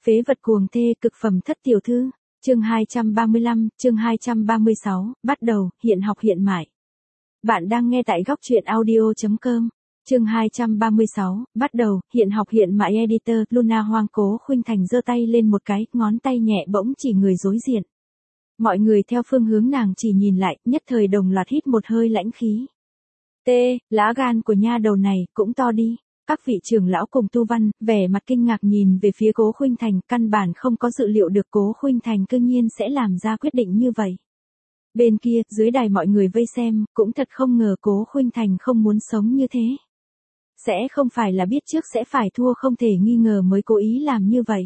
Phế vật cuồng thê cực phẩm thất tiểu thư. Chương 235, chương 236, bắt đầu, hiện học hiện mại. Bạn đang nghe tại góc truyện audio.com. Chương 236, bắt đầu, hiện học hiện mại. Editor, Luna Hoang. Cố Khuynh Thành giơ tay lên một cái, ngón tay nhẹ bỗng chỉ người đối diện. Mọi người theo phương hướng nàng chỉ nhìn lại, nhất thời đồng loạt hít một hơi lãnh khí. Lá gan của nha đầu này, cũng to đi. Các vị trưởng lão cùng tu văn, vẻ mặt kinh ngạc nhìn về phía Cố Khuynh Thành, căn bản không có dự liệu được Cố Khuynh Thành cương nhiên sẽ làm ra quyết định như vậy. Bên kia, dưới đài mọi người vây xem, cũng thật không ngờ Cố Khuynh Thành không muốn sống như thế. Sẽ không phải là biết trước sẽ phải thua không thể nghi ngờ mới cố ý làm như vậy.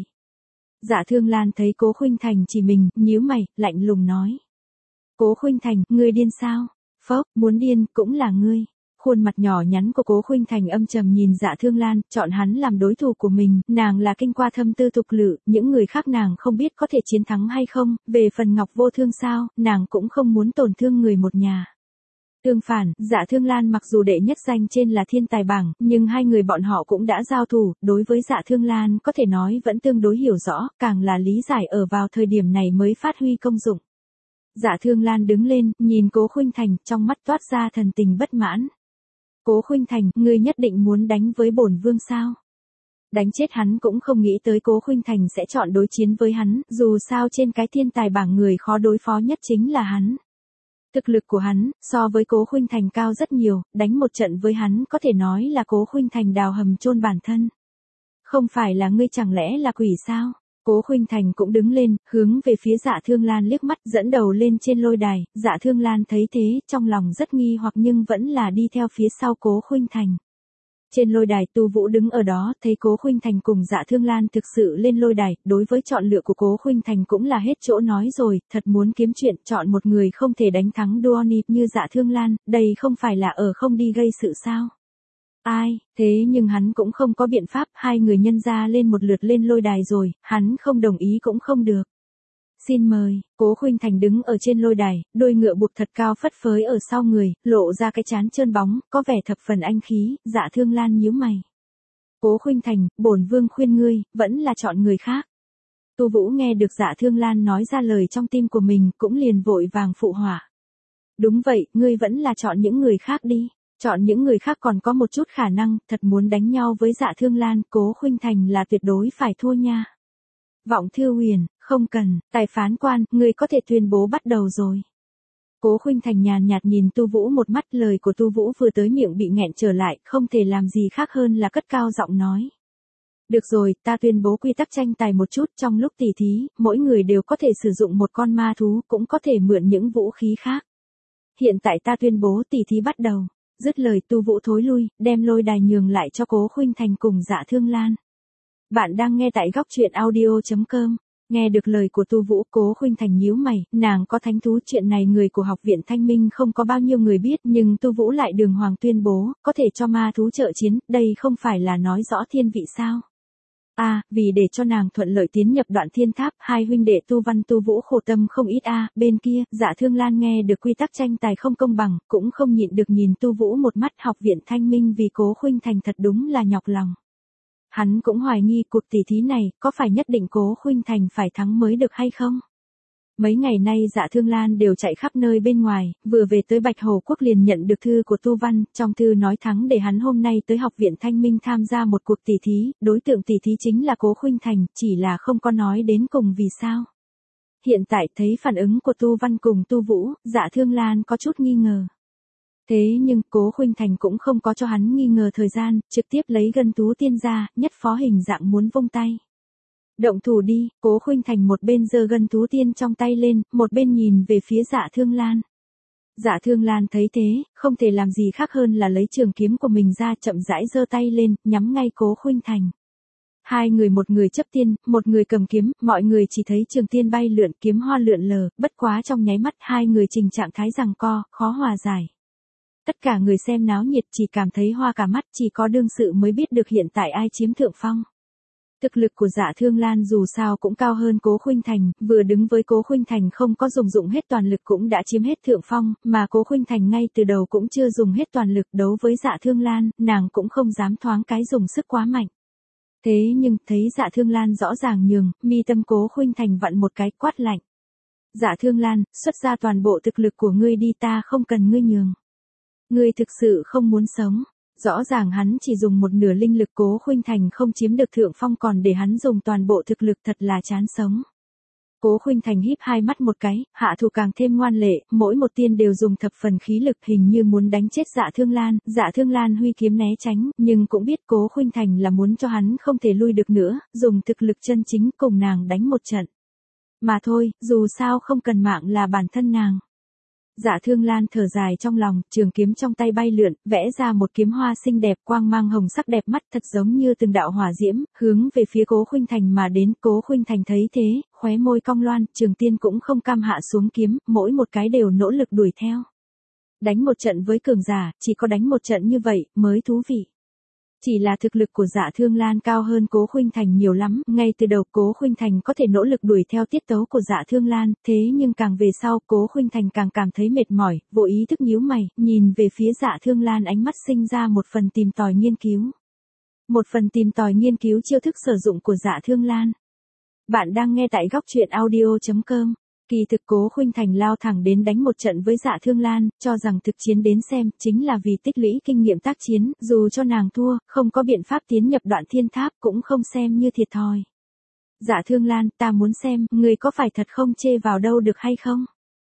Dạ Thương Lan thấy Cố Khuynh Thành chỉ mình, nhíu mày, lạnh lùng nói. Cố Khuynh Thành, ngươi điên sao? Phốc, muốn điên, cũng là ngươi. Khuôn mặt nhỏ nhắn của Cố Khuynh Thành âm trầm nhìn Dạ Thương Lan, chọn hắn làm đối thủ của mình, nàng là kinh qua thâm tư tục lự, những người khác nàng không biết có thể chiến thắng hay không, về phần Ngọc Vô Thương sao, nàng cũng không muốn tổn thương người một nhà. Tương phản, Dạ Thương Lan mặc dù đệ nhất danh trên là thiên tài bảng, nhưng hai người bọn họ cũng đã giao thủ, đối với Dạ Thương Lan có thể nói vẫn tương đối hiểu rõ, càng là lý giải ở vào thời điểm này mới phát huy công dụng. Dạ Thương Lan đứng lên, nhìn Cố Khuynh Thành, trong mắt toát ra thần tình bất mãn. Cố Khuynh Thành, ngươi nhất định muốn đánh với bổn vương sao? Đánh chết hắn cũng không nghĩ tới Cố Khuynh Thành sẽ chọn đối chiến với hắn, dù sao trên cái thiên tài bảng người khó đối phó nhất chính là hắn. Thực lực của hắn, so với Cố Khuynh Thành cao rất nhiều, đánh một trận với hắn có thể nói là Cố Khuynh Thành đào hầm chôn bản thân. Không phải là ngươi chẳng lẽ là quỷ sao? Cố Khuynh Thành cũng đứng lên, hướng về phía Dạ Thương Lan liếc mắt, dẫn đầu lên trên lôi đài. Dạ Thương Lan thấy thế, trong lòng rất nghi hoặc nhưng vẫn là đi theo phía sau Cố Khuynh Thành. Trên lôi đài Tu Vũ đứng ở đó, thấy Cố Khuynh Thành cùng Dạ Thương Lan thực sự lên lôi đài, đối với chọn lựa của Cố Khuynh Thành cũng là hết chỗ nói rồi, thật muốn kiếm chuyện, chọn một người không thể đánh thắng Duonip như Dạ Thương Lan, đây không phải là ở không đi gây sự sao? Ai, thế nhưng hắn cũng không có biện pháp, hai người nhân ra lên một lượt lên lôi đài rồi, hắn không đồng ý cũng không được. Xin mời, Cố Khuynh Thành đứng ở trên lôi đài, đôi ngựa buộc thật cao phất phới ở sau người, lộ ra cái trán trơn bóng, có vẻ thập phần anh khí. Dạ Thương Lan nhíu mày. Cố Khuynh Thành, bổn vương khuyên ngươi, vẫn là chọn người khác. Tu Vũ nghe được Dạ Thương Lan nói ra lời trong tim của mình, cũng liền vội vàng phụ họa. Đúng vậy, ngươi vẫn là chọn những người khác đi. Chọn những người khác còn có một chút khả năng, thật muốn đánh nhau với Dạ Thương Lan, Cố Khuynh Thành là tuyệt đối phải thua nha. Vọng Thư Huyền, không cần, tài phán quan, ngươi có thể tuyên bố bắt đầu rồi. Cố Khuynh Thành nhàn nhạt nhìn Tu Vũ một mắt, lời của Tu Vũ vừa tới miệng bị nghẹn trở lại, không thể làm gì khác hơn là cất cao giọng nói. Được rồi, ta tuyên bố quy tắc tranh tài một chút, trong lúc tỉ thí, mỗi người đều có thể sử dụng một con ma thú, cũng có thể mượn những vũ khí khác. Hiện tại ta tuyên bố tỉ thí bắt đầu. Dứt lời Tu Vũ thối lui, đem lôi đài nhường lại cho Cố Khuynh Thành cùng Dạ Thương Lan. Bạn đang nghe tại góc truyện audio.com. Nghe được lời của Tu Vũ, Cố Khuynh Thành nhíu mày, nàng có thánh thú, chuyện này người của học viện Thanh Minh không có bao nhiêu người biết, nhưng Tu Vũ lại đường hoàng tuyên bố, có thể cho ma thú trợ chiến, đây không phải là nói rõ thiên vị sao? Vì để cho nàng thuận lợi tiến nhập Đoạn Thiên Tháp, hai huynh đệ Tu Văn Tu Vũ khổ tâm không ít bên kia, Dạ Thương Lan nghe được quy tắc tranh tài không công bằng, cũng không nhịn được nhìn Tu Vũ một mắt. Học viện Thanh Minh vì Cố Khuynh Thành thật đúng là nhọc lòng. Hắn cũng hoài nghi cuộc tỷ thí này, có phải nhất định Cố Khuynh Thành phải thắng mới được hay không? Mấy ngày nay Dạ Thương Lan đều chạy khắp nơi bên ngoài, vừa về tới Bạch Hầu Quốc liền nhận được thư của Tu Văn, trong thư nói thắng để hắn hôm nay tới học viện Thanh Minh tham gia một cuộc tỷ thí, đối tượng tỷ thí chính là Cố Khuynh Thành, chỉ là không có nói đến cùng vì sao. Hiện tại thấy phản ứng của Tu Văn cùng Tu Vũ, Dạ Thương Lan có chút nghi ngờ. Thế nhưng Cố Khuynh Thành cũng không có cho hắn nghi ngờ thời gian, trực tiếp lấy Gân Tú Tiên ra, nhất phó hình dạng muốn vung tay. Động thủ đi, Cố Khuynh Thành một bên giơ Gân Tú Tiên trong tay lên, một bên nhìn về phía Dạ Thương Lan. Dạ Thương Lan thấy thế, không thể làm gì khác hơn là lấy trường kiếm của mình ra, chậm rãi giơ tay lên, nhắm ngay Cố Khuynh Thành. Hai người, một người chấp tiên, một người cầm kiếm, mọi người chỉ thấy trường tiên bay lượn, kiếm hoa lượn lờ, bất quá trong nháy mắt hai người trình trạng thái giằng co, khó hòa giải. Tất cả người xem náo nhiệt chỉ cảm thấy hoa cả mắt, chỉ có đương sự mới biết được hiện tại ai chiếm thượng phong. Thực lực của Dạ Thương Lan dù sao cũng cao hơn Cố Khuynh Thành, vừa đứng với Cố Khuynh Thành không có dụng hết toàn lực cũng đã chiếm hết thượng phong, mà Cố Khuynh Thành ngay từ đầu cũng chưa dùng hết toàn lực. Đấu với Dạ Thương Lan, nàng cũng không dám thoáng cái dùng sức quá mạnh. Thế nhưng, thấy Dạ Thương Lan rõ ràng nhường, mi tâm Cố Khuynh Thành vặn một cái quát lạnh. Dạ Thương Lan, xuất ra toàn bộ thực lực của ngươi đi, ta không cần ngươi nhường. Ngươi thực sự không muốn sống. Rõ ràng hắn chỉ dùng một nửa linh lực, Cố Khuynh Thành không chiếm được thượng phong, còn để hắn dùng toàn bộ thực lực, thật là chán sống. Cố Khuynh Thành híp hai mắt một cái, hạ thủ càng thêm ngoan lệ, mỗi một tiên đều dùng thập phần khí lực, hình như muốn đánh chết Dạ Thương Lan. Dạ Thương Lan huy kiếm né tránh, nhưng cũng biết Cố Khuynh Thành là muốn cho hắn không thể lui được nữa, dùng thực lực chân chính cùng nàng đánh một trận. Mà thôi, dù sao không cần mạng là bản thân nàng. Dạ Thương Lan thở dài trong lòng, trường kiếm trong tay bay lượn, vẽ ra một kiếm hoa xinh đẹp, quang mang hồng sắc đẹp mắt, thật giống như từng đạo hỏa diễm, hướng về phía Cố Khuynh Thành mà đến. Cố Khuynh Thành thấy thế, khóe môi cong loan, Trường Tiên cũng không cam hạ xuống kiếm, mỗi một cái đều nỗ lực đuổi theo. Đánh một trận với cường giả, chỉ có đánh một trận như vậy mới thú vị. Chỉ là thực lực của Dạ Thương Lan cao hơn Cố Khuynh Thành nhiều lắm, ngay từ đầu Cố Khuynh Thành có thể nỗ lực đuổi theo tiết tấu của Dạ Thương Lan, thế nhưng càng về sau Cố Khuynh Thành càng cảm thấy mệt mỏi, vô ý thức nhíu mày, nhìn về phía Dạ Thương Lan, ánh mắt sinh ra một phần tìm tòi nghiên cứu. Một phần tìm tòi nghiên cứu chiêu thức sử dụng của Dạ Thương Lan. Bạn đang nghe tại góc truyện audio.com. Kỳ thực Cố Khuynh Thành lao thẳng đến đánh một trận với Dạ Thương Lan, cho rằng thực chiến đến xem, chính là vì tích lũy kinh nghiệm tác chiến, dù cho nàng thua, không có biện pháp tiến nhập Đoạn Thiên Tháp cũng không xem như thiệt thòi. Dạ Thương Lan, ta muốn xem, người có phải thật không chê vào đâu được hay không?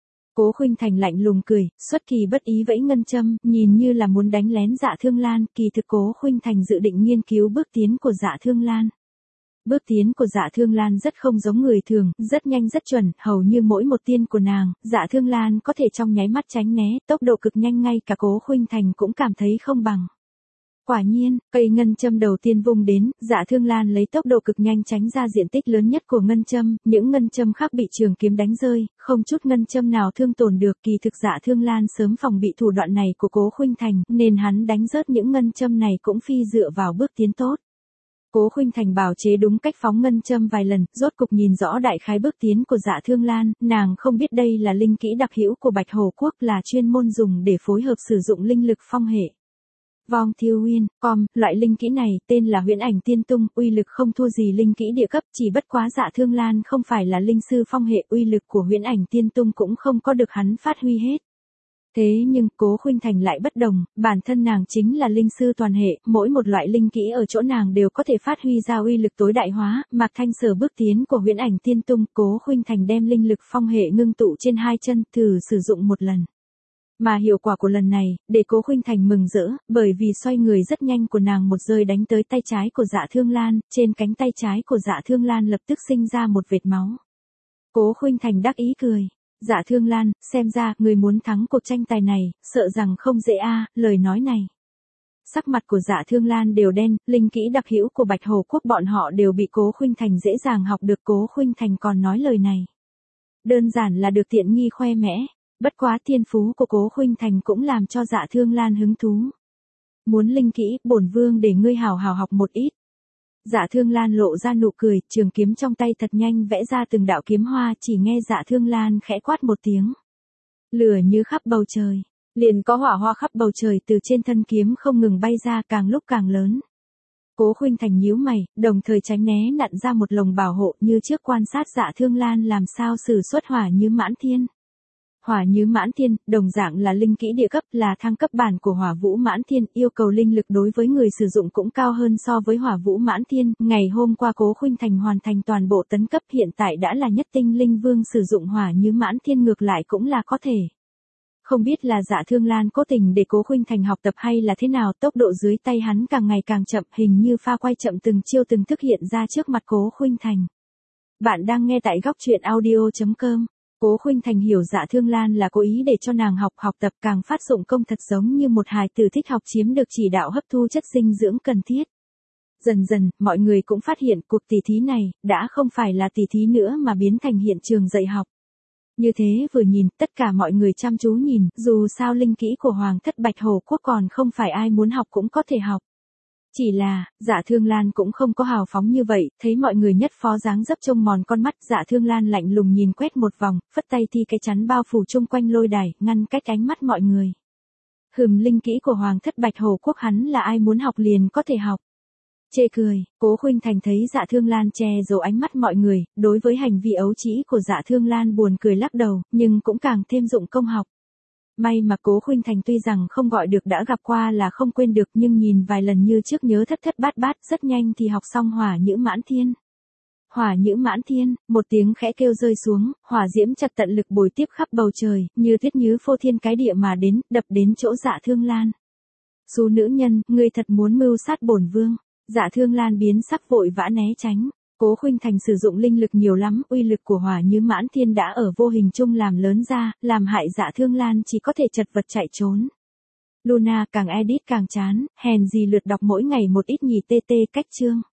Cố Khuynh Thành lạnh lùng cười, xuất kỳ bất ý vẫy ngân châm, nhìn như là muốn đánh lén Dạ Thương Lan, kỳ thực Cố Khuynh Thành dự định nghiên cứu bước tiến của Dạ Thương Lan. Bước tiến của Dạ Thương Lan rất không giống người thường, rất nhanh rất chuẩn, hầu như mỗi một tiên của nàng, Dạ Thương Lan có thể trong nháy mắt tránh né, tốc độ cực nhanh, ngay cả Cố Khuynh Thành cũng cảm thấy không bằng. Quả nhiên, cây ngân châm đầu tiên vung đến, Dạ Thương Lan lấy tốc độ cực nhanh tránh ra diện tích lớn nhất của ngân châm, những ngân châm khác bị trường kiếm đánh rơi, không chút ngân châm nào thương tổn được. Kỳ thực Dạ Thương Lan sớm phòng bị thủ đoạn này của Cố Khuynh Thành, nên hắn đánh rớt những ngân châm này cũng phi dựa vào bước tiến tốt. Cố Khuynh Thành bào chế đúng cách phóng ngân châm vài lần, rốt cục nhìn rõ đại khái bước tiến của Dạ Thương Lan, nàng không biết đây là linh kỹ đặc hữu của Bạch Hổ Quốc, là chuyên môn dùng để phối hợp sử dụng linh lực phong hệ. Vong Thiêu Uyên, loại linh kỹ này tên là Huyễn Ảnh Tiên Tung, uy lực không thua gì linh kỹ địa cấp, chỉ bất quá Dạ Thương Lan không phải là linh sư phong hệ, uy lực của Huyễn Ảnh Tiên Tung cũng không có được hắn phát huy hết. Thế nhưng Cố Khuynh Thành lại bất đồng, bản thân nàng chính là linh sư toàn hệ, mỗi một loại linh kỹ ở chỗ nàng đều có thể phát huy ra uy lực tối đại hóa. Mạc Thanh Sở bước tiến của Huyễn Ảnh Tiên Tung, Cố Khuynh Thành đem linh lực phong hệ ngưng tụ trên hai chân, thử sử dụng một lần. Mà hiệu quả của lần này, để Cố Khuynh Thành mừng rỡ, bởi vì xoay người rất nhanh của nàng một rơi đánh tới tay trái của Dạ Thương Lan, trên cánh tay trái của Dạ Thương Lan lập tức sinh ra một vệt máu. Cố Khuynh Thành đắc ý cười. Dạ Thương Lan, xem ra, người muốn thắng cuộc tranh tài này, sợ rằng không dễ a. Lời nói này. Sắc mặt của Dạ Thương Lan đều đen, linh kỹ đặc hữu của Bạch Hổ Quốc bọn họ đều bị Cố Khuynh Thành dễ dàng học được. Cố Khuynh Thành còn nói lời này. Đơn giản là được tiện nghi khoe mẽ. Bất quá thiên phú của Cố Khuynh Thành cũng làm cho Dạ Thương Lan hứng thú. Muốn linh kỹ, bổn vương để ngươi hào hào học một ít. Dạ Thương Lan lộ ra nụ cười, trường kiếm trong tay thật nhanh vẽ ra từng đạo kiếm hoa, chỉ nghe Dạ Thương Lan khẽ quát một tiếng. Lửa như khắp bầu trời, liền có hỏa hoa khắp bầu trời từ trên thân kiếm không ngừng bay ra, càng lúc càng lớn. Cố Khuynh Thành nhíu mày, đồng thời tránh né nặn ra một lồng bảo hộ, như trước quan sát Dạ Thương Lan làm sao sử xuất hỏa như mãn thiên. Hỏa như mãn thiên, đồng dạng là linh kỹ địa cấp, là thăng cấp bản của hỏa vũ mãn thiên, yêu cầu linh lực đối với người sử dụng cũng cao hơn so với hỏa vũ mãn thiên. Ngày hôm qua Cố Khuynh Thành hoàn thành toàn bộ tấn cấp, hiện tại đã là nhất tinh linh vương, sử dụng hỏa như mãn thiên ngược lại cũng là có thể. Không biết là Dạ Thương Lan cố tình để Cố Khuynh Thành học tập hay là thế nào, tốc độ dưới tay hắn càng ngày càng chậm, hình như pha quay chậm từng chiêu từng thức hiện ra trước mặt Cố Khuynh Thành. Bạn đang nghe tại góc truyện audio.com. Cố Khuynh Thành hiểu Dạ Thương Lan là cố ý để cho nàng học tập, càng phát dụng công thật giống như một hài tử thích học chiếm được chỉ đạo hấp thu chất dinh dưỡng cần thiết. Dần dần, mọi người cũng phát hiện cuộc tỷ thí này, đã không phải là tỷ thí nữa mà biến thành hiện trường dạy học. Như thế vừa nhìn, tất cả mọi người chăm chú nhìn, dù sao linh kỹ của Hoàng thất Bạch Hổ Quốc còn không phải ai muốn học cũng có thể học. Chỉ là, Dạ Thương Lan cũng không có hào phóng như vậy, thấy mọi người nhất phó dáng dấp trông mòn con mắt, Dạ Thương Lan lạnh lùng nhìn quét một vòng, phất tay thi cái chắn bao phủ chung quanh lôi đài, ngăn cách ánh mắt mọi người. Linh kỹ của Hoàng thất Bạch Hổ Quốc hắn là ai muốn học liền có thể học. Chê cười, Cố Khuynh Thành thấy Dạ Thương Lan che giấu ánh mắt mọi người, đối với hành vi ấu trĩ của Dạ Thương Lan buồn cười lắc đầu, nhưng cũng càng thêm dụng công học. May mà Cố Khuynh Thành tuy rằng không gọi được đã gặp qua là không quên được, nhưng nhìn vài lần như trước nhớ thất thất bát bát, rất nhanh thì học xong Hỏa Nhữ Mãn Thiên. Hỏa Nhữ Mãn Thiên, một tiếng khẽ kêu rơi xuống, hỏa diễm chặt tận lực bồi tiếp khắp bầu trời, như tuyết nhứ phô thiên cái địa mà đến, đập đến chỗ Dạ Thương Lan. Xú nữ nhân, ngươi thật muốn mưu sát bổn vương. Dạ Thương Lan biến sắc vội vã né tránh. Cố Khuynh Thành sử dụng linh lực nhiều lắm, uy lực của Hỏa Nhữ Mãn Thiên đã ở vô hình chung làm lớn ra, làm hại Dạ Thương Lan chỉ có thể chật vật chạy trốn. Luna càng edit càng chán, hèn gì lượt đọc mỗi ngày một ít nhì tê cách chương.